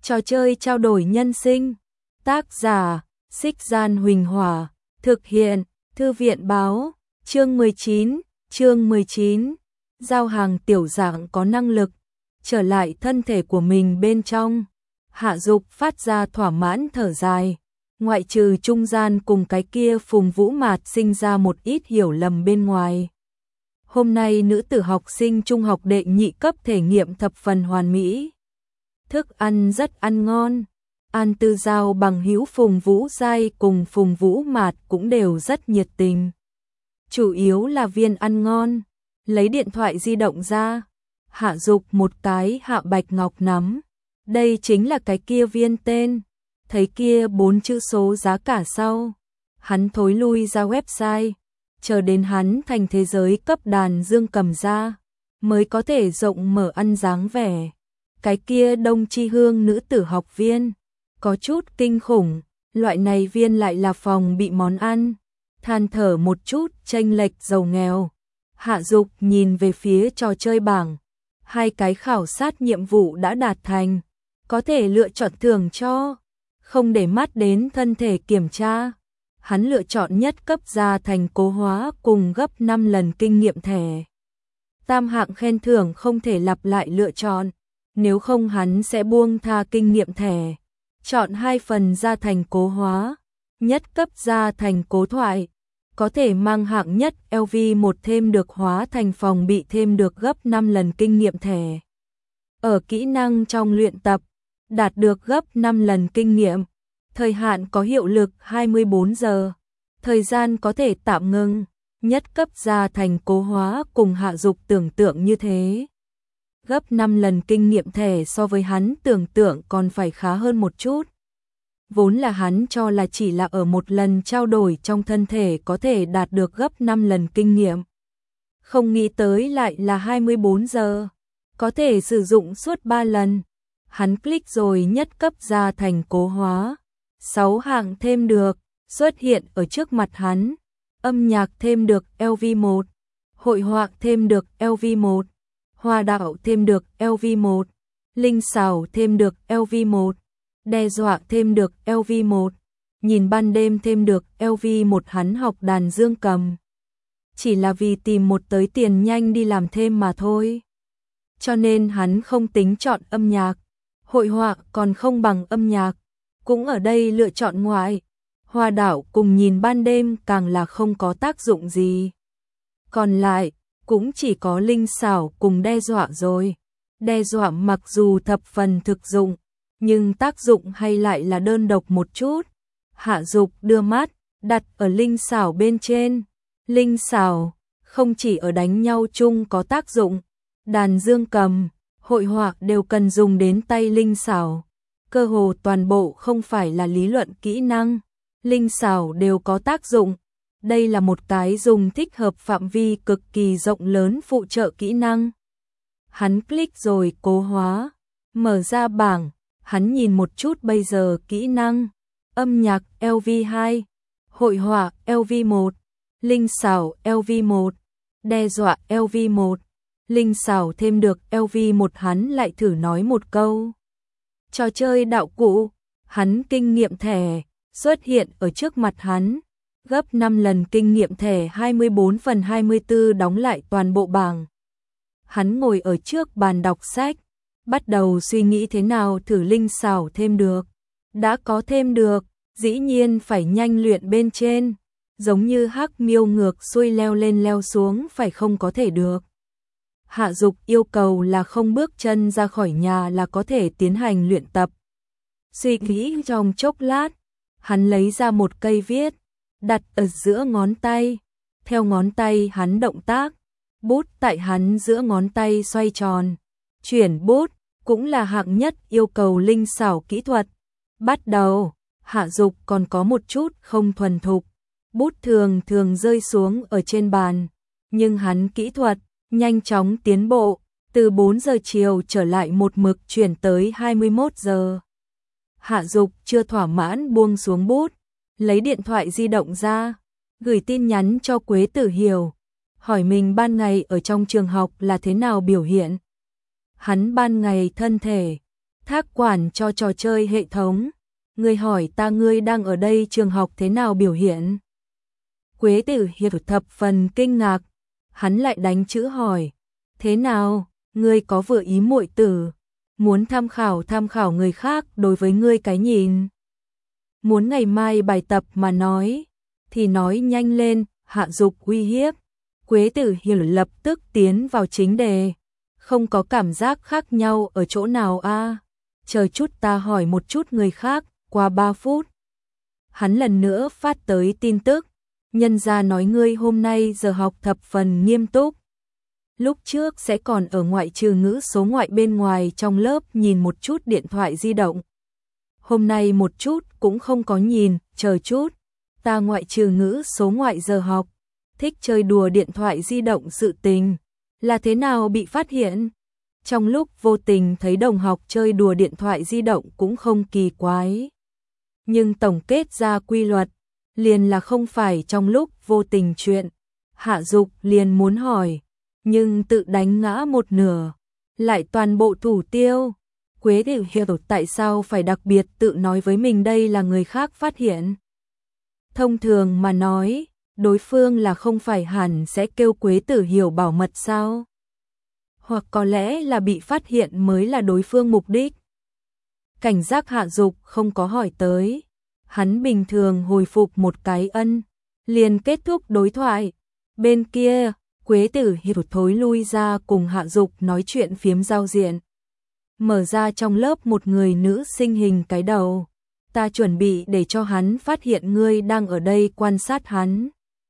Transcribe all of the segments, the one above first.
Trò chơi trao đổi nhân sinh. Tác giả: Xích Gian Huỳnh Hỏa. Thực hiện: Thư viện báo. Chương 19. Giao hàng tiểu dạng có năng lực trở lại thân thể của mình bên trong. Hạ Dục phát ra thỏa mãn thở dài. Ngoại trừ trung gian cùng cái kia Phùng Vũ Mạt sinh ra một ít hiểu lầm bên ngoài. Hôm nay nữ tử học sinh trung học đệ nhị cấp thể nghiệm thập phần hoàn mỹ. Thức ăn rất ăn ngon. An Tư Giao bằng hữu Phùng Vũ Giai cùng Phùng Vũ Mạt cũng đều rất nhiệt tình. Chủ yếu là viên ăn ngon. Lấy điện thoại di động ra, Hạ Dục một cái Hạ Bạch Ngọc nắm. Đây chính là cái kia viên tên. Thấy kia 4 chữ số giá cả sau, hắn thối lui ra website, chờ đến hắn thành thế giới cấp đàn dương cầm ra, mới có thể rộng mở ăn dáng vẻ. Cái kia Đông Chi Hương nữ tử học viên, có chút kinh khủng, loại này viên lại là phòng bị món ăn, than thở một chút chênh lệch giàu nghèo. Hạ Dục nhìn về phía trò chơi bảng, 2 cái khảo sát nhiệm vụ đã đạt thành, có thể lựa chọn thưởng cho. Không để mắt đến thân thể kiểm tra, hắn lựa chọn nhất cấp gia thành cố hóa cùng gấp 5 lần kinh nghiệm thẻ. Tam hạng khen thưởng không thể lặp lại lựa chọn, nếu không hắn sẽ buông tha kinh nghiệm thẻ. Chọn 2 phần gia thành cố hóa, nhất cấp gia thành cố thoại, có thể mang hạng nhất LV1 thêm được hóa thành phòng bị thêm được gấp 5 lần kinh nghiệm thẻ. Ở kỹ năng trong luyện tập, đạt được gấp 5 lần kinh nghiệm, thời hạn có hiệu lực 24 giờ, thời gian có thể tạm ngừng, nhất cấp gia thành cố hóa cùng Hạ Dục tưởng tượng như thế. Gấp 5 lần kinh nghiệm thẻ so với hắn tưởng tượng còn phải khá hơn một chút. Vốn là hắn cho là chỉ là ở một lần trao đổi trong thân thể có thể đạt được gấp 5 lần kinh nghiệm. Không nghĩ tới lại là 24 giờ, có thể sử dụng suốt 3 lần. Hắn click rồi nhất cấp gia thành cố hóa. 6 hạng thêm được, xuất hiện ở trước mặt hắn. Âm nhạc thêm được LV1, hội họa thêm được LV1, hoa đạo thêm được LV1, linh xảo thêm được LV1, đe dọa thêm được LV1, nhìn ban đêm thêm được LV1. Hắn học đàn dương cầm chỉ là vì tìm một tới tiền nhanh đi làm thêm mà thôi. Cho nên hắn không tính chọn âm nhạc. Hội họa còn không bằng âm nhạc, cũng ở đây lựa chọn ngoại. Hoa đạo cùng nhìn ban đêm càng là không có tác dụng gì. Còn lại, cũng chỉ có linh xảo cùng đe dọa rồi. Đe dọa mặc dù thập phần thực dụng, nhưng tác dụng hay lại là đơn độc một chút. Hạ Dục đưa mắt, đặt ở linh xảo bên trên. Linh xảo, không chỉ ở đánh nhau chung có tác dụng, đàn dương cầm, hội họa đều cần dùng đến tay linh xảo. Cơ hồ toàn bộ không phải là lý luận kỹ năng, linh xảo đều có tác dụng. Đây là một cái dùng thích hợp phạm vi cực kỳ rộng lớn phụ trợ kỹ năng. Hắn click rồi cố hóa, mở ra bảng, hắn nhìn một chút bây giờ kỹ năng. Âm nhạc LV2, hội họa LV1, linh xảo LV1, đe dọa LV1. Linh xảo thêm được LV1. Hắn lại thử nói một câu. Trò chơi đạo cụ, hắn kinh nghiệm thẻ, xuất hiện ở trước mặt hắn. Gấp 5 lần kinh nghiệm thẻ 24/24 đóng lại toàn bộ bảng. Hắn ngồi ở trước bàn đọc sách, bắt đầu suy nghĩ thế nào thử linh xảo thêm được. Đã có thêm được, dĩ nhiên phải nhanh luyện bên trên. Giống như hắc miêu ngược xuôi leo lên leo xuống phải không có thể được. Hạ Dục yêu cầu là không bước chân ra khỏi nhà là có thể tiến hành luyện tập. Suy nghĩ trong chốc lát, hắn lấy ra một cây viết, đặt ở giữa ngón tay. Theo ngón tay hắn động tác, bút tại hắn giữa ngón tay xoay tròn. Chuyển bút, cũng là hạng nhất yêu cầu linh xảo kỹ thuật. Bắt đầu, Hạ Dục còn có một chút không thuần thục. Bút thường rơi xuống ở trên bàn, nhưng hắn kỹ thuật nhanh chóng tiến bộ, từ 4 giờ chiều trở lại một mực chuyển tới 21 giờ. Hạ Dục chưa thỏa mãn buông xuống bút, lấy điện thoại di động ra, gửi tin nhắn cho Quế Tử Hiểu, hỏi mình ban ngày ở trong trường học là thế nào biểu hiện. Hắn ban ngày thân thể thác quản cho trò chơi hệ thống. Ngươi hỏi ta ngươi đang ở đây trường học thế nào biểu hiện? Quế Tử Hiệp thập phần kinh ngạc, hắn lại đánh chữ hỏi. Thế nào, ngươi có vừa ý muội tử, muốn tham khảo người khác đối với ngươi cái nhìn. Muốn ngày mai bài tập mà nói, thì nói nhanh lên, Hạ Dục uy hiếp. Quế Tử Hiệp lập tức tiến vào chính đề. Không có cảm giác khác nhau ở chỗ nào a? Chờ chút ta hỏi một chút người khác. Qua 3 phút, hắn lần nữa phát tới tin tức. Nhân gia nói ngươi hôm nay giờ học thập phần nghiêm túc. Lúc trước sẽ còn ở ngoại trừ ngữ số ngoại bên ngoài trong lớp nhìn một chút điện thoại di động. Hôm nay một chút cũng không có nhìn, chờ chút. Ta ngoại trừ ngữ số ngoại giờ học, thích chơi đùa điện thoại di động sự tình. Là thế nào bị phát hiện? Trong lúc vô tình thấy đồng học chơi đùa điện thoại di động cũng không kỳ quái. Nhưng tổng kết ra quy luật, liền là không phải trong lúc vô tình chuyện. Hạ Dục liền muốn hỏi, nhưng tự đánh ngã một nửa, lại toàn bộ thủ tiêu. Quế Tử Hiệp tại sao phải đặc biệt tự nói với mình đây là người khác phát hiện? Thông thường mà nói, đối phương là không phải hẳn sẽ kêu Quế Tử Hiệp bảo mật sao? Hoặc có lẽ là bị phát hiện mới là đối phương mục đích. Cảnh giác Hạ Dục không có hỏi tới. Hắn bình thường hồi phục một cái ân, liền kết thúc đối thoại. Bên kia, Quế Tử Hiệp thối lui ra cùng Hạ Dục nói chuyện phiếm giao diện. Mở ra trong lớp một người nữ sinh hình cái đầu. Ta chuẩn bị để cho hắn phát hiện ngươi đang ở đây quan sát hắn.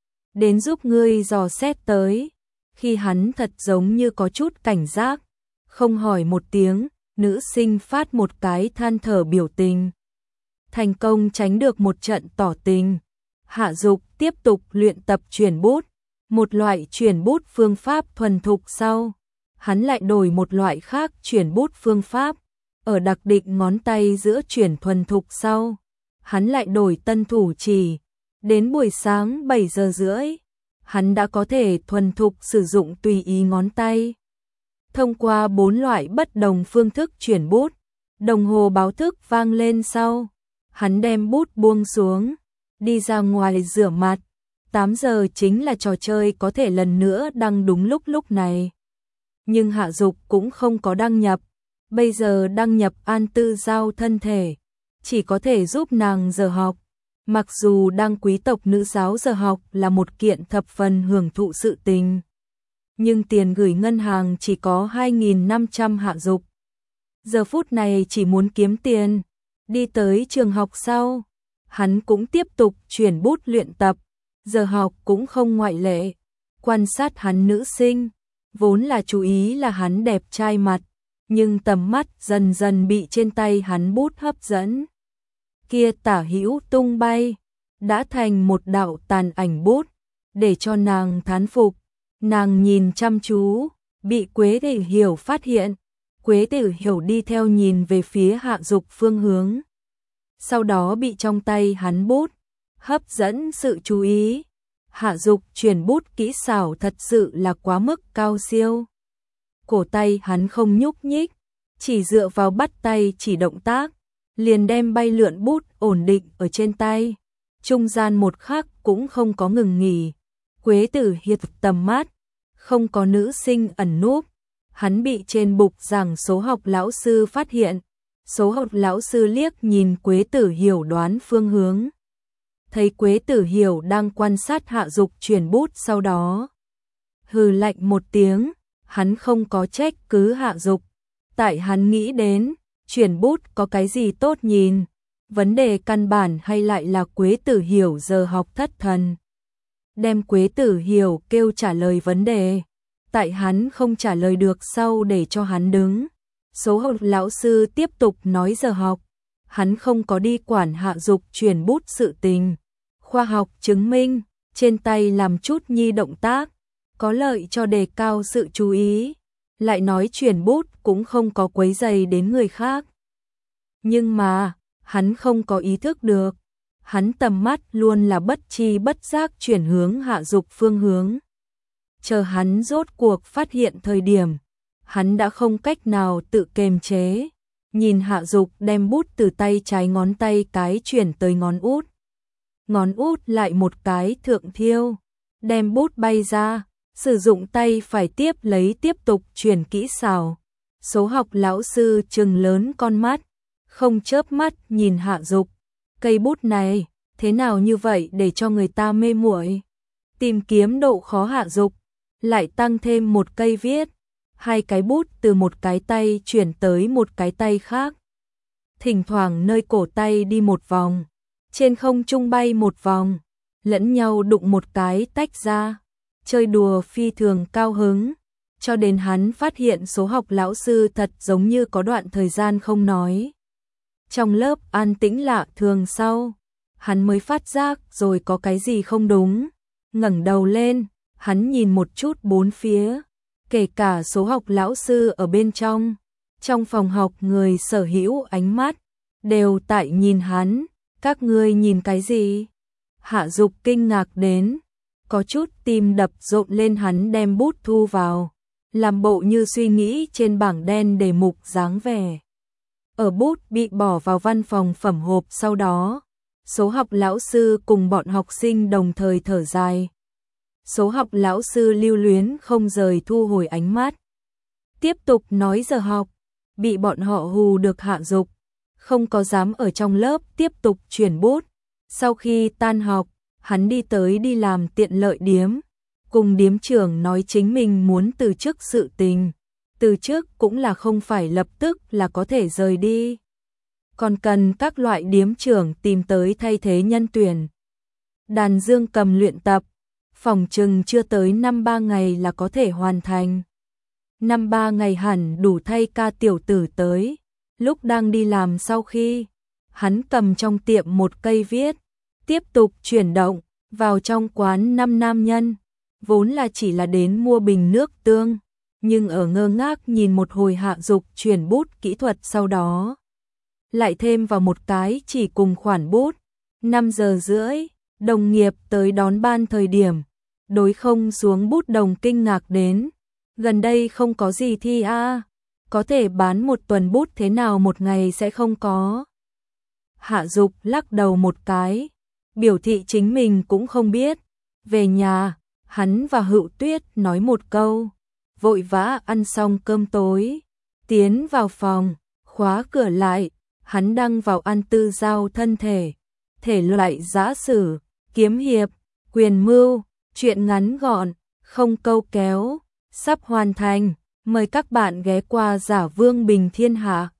Đến giúp ngươi dò xét tới. Khi hắn thật giống như có chút cảnh giác, không hỏi một tiếng, nữ sinh phát một cái than thở biểu tình. Thành công tránh được một trận tỏ tình. Hạ Dục tiếp tục luyện tập chuyển bút. Một loại chuyển bút phương pháp thuần thục sau, hắn lại đổi một loại khác chuyển bút phương pháp. Ở đặc định ngón tay giữa chuyển thuần thục sau, hắn lại đổi tân thủ chỉ. Đến buổi sáng 7 giờ rưỡi, hắn đã có thể thuần thục sử dụng tùy ý ngón tay. Thông qua 4 loại bất đồng phương thức chuyển bút, đồng hồ báo thức vang lên sau, hắn đem bút buông xuống, đi ra ngoài rửa mặt. 8 giờ chính là trò chơi có thể lần nữa đăng đúng lúc này. Nhưng Hạ Dục cũng không có đăng nhập. Bây giờ đăng nhập An Tư Giao thân thể, chỉ có thể giúp nàng giờ học. Mặc dù đăng quý tộc nữ giáo giờ học là một kiện thập phần hưởng thụ sự tình, nhưng tiền gửi ngân hàng chỉ có 2.500 Hạ Dục. Giờ phút này chỉ muốn kiếm tiền. Đi tới trường học sau, hắn cũng tiếp tục chuyển bút luyện tập. Giờ học cũng không ngoại lệ. Quan sát hắn nữ sinh, vốn là chú ý là hắn đẹp trai mặt, nhưng tầm mắt dần dần bị trên tay hắn bút hấp dẫn. Kia tả hữu tung bay, đã thành một đạo tàn ảnh bút, để cho nàng thán phục. Nàng nhìn chăm chú, bị Quế Tử Hiểu phát hiện. Quế Tử Hiểu đi theo nhìn về phía Hạ Dục phương hướng. Sau đó bị trong tay hắn bút hấp dẫn sự chú ý. Hạ Dục chuyển bút kỹ xảo thật sự là quá mức cao siêu. Cổ tay hắn không nhúc nhích, chỉ dựa vào bắt tay chỉ động tác, liền đem bay lượn bút ổn định ở trên tay. Trung gian một khắc cũng không có ngừng nghỉ. Quế Tử Hiệp tầm mắt, không có nữ sinh ẩn núp. Hắn bị trên bục giảng số học lão sư phát hiện. Số học lão sư liếc nhìn Quế Tử Hiểu đoán phương hướng. Thấy Quế Tử Hiểu đang quan sát Hạ Dục chuyển bút sau đó. Hừ lạnh một tiếng, hắn không có trách cứ Hạ Dục. Tại hắn nghĩ đến, chuyển bút có cái gì tốt nhìn. Vấn đề căn bản hay lại là Quế Tử Hiểu giờ học thất thần. Đem Quế Tử Hiểu kêu trả lời vấn đề. Tại hắn không trả lời được sau để cho hắn đứng. Số học lão sư tiếp tục nói giờ học. Hắn không có đi quản Hạ Dục chuyển bút sự tình. Khoa học chứng minh, trên tay làm chút nhi động tác, có lợi cho đề cao sự chú ý. Lại nói chuyển bút cũng không có quấy rầy đến người khác. Nhưng mà, hắn không có ý thức được. Hắn tầm mắt luôn là bất tri bất giác chuyển hướng Hạ Dục phương hướng. Chờ hắn rốt cuộc phát hiện thời điểm, hắn đã không cách nào tự kiềm chế. nhìn Hạ Dục đem bút từ tay trái ngón tay cái chuyển tới ngón út. Ngón út lại một cái thượng thiêu, đem bút bay ra, sử dụng tay phải tiếp lấy tiếp tục chuyển kỹ xảo. Số học lão sư trừng lớn con mắt, không chớp mắt nhìn Hạ Dục, cây bút này, thế nào như vậy để cho người ta mê muội. Tìm kiếm độ khó Hạ Dục, lại tăng thêm một cây viết, hai cái bút từ một cái tay chuyển tới một cái tay khác. Thỉnh thoảng nơi cổ tay đi một vòng, trên không trung bay một vòng, lẫn nhau đụng một cái tách ra, chơi đùa phi thường cao hứng, cho đến hắn phát hiện số học lão sư thật giống như có đoạn thời gian không nói. Trong lớp an tĩnh lạ thường sau, hắn mới phát giác rồi có cái gì không đúng, ngẩng đầu lên, hắn nhìn một chút bốn phía, kể cả số học lão sư ở bên trong. Trong phòng học người sở hữu ánh mắt đều tại nhìn hắn, các ngươi nhìn cái gì? Hạ Dục kinh ngạc đến, có chút tim đập rộn lên, hắn đem bút thu vào, làm bộ như suy nghĩ trên bảng đen đề mục dáng vẻ. Ở bút bị bỏ vào văn phòng phẩm hộp sau đó, số học lão sư cùng bọn học sinh đồng thời thở dài. Số học lão sư lưu luyến không rời thu hồi ánh mắt. Tiếp tục nói giờ học, bị bọn họ hù được Hạ Dục, không có dám ở trong lớp tiếp tục chuyển bút. Sau khi tan học, hắn đi tới đi làm tiện lợi điếm, cùng điếm trưởng nói chính mình muốn từ chức sự tình. Từ chức cũng là không phải lập tức là có thể rời đi, còn cần các loại điếm trưởng tìm tới thay thế nhân tuyển. Đàn dương cầm luyện tập, phòng chừng chưa tới 5-3 ngày là có thể hoàn thành. 5-3 ngày hẳn đủ thay ca tiểu tử tới. Lúc đang đi làm sau khi, hắn cầm trong tiệm một cây viết, tiếp tục chuyển động, vào trong quán 5 nam nhân, vốn là chỉ là đến mua bình nước tương, nhưng ở ngơ ngác nhìn một hồi Hạ Dục chuyển bút kỹ thuật sau đó. Lại thêm vào một cái chỉ cùng khoản bút, 5 giờ rưỡi, đồng nghiệp tới đón ban thời điểm, đối không xuống bút đồng kinh ngạc đến, gần đây không có gì thi a, có thể bán một tuần bút thế nào một ngày sẽ không có. Hạ Dục lắc đầu một cái, biểu thị chính mình cũng không biết. Về nhà, hắn và Hữu Tuyết nói một câu, vội vã ăn xong cơm tối, tiến vào phòng, khóa cửa lại, hắn đăng vào ăn tư giao thân thể, thể loại giã sử, kiếm hiệp, quyền mưu, truyện ngắn gọn, không câu kéo, sắp hoàn thành, mời các bạn ghé qua Giả Vương Bình Thiên Hạ.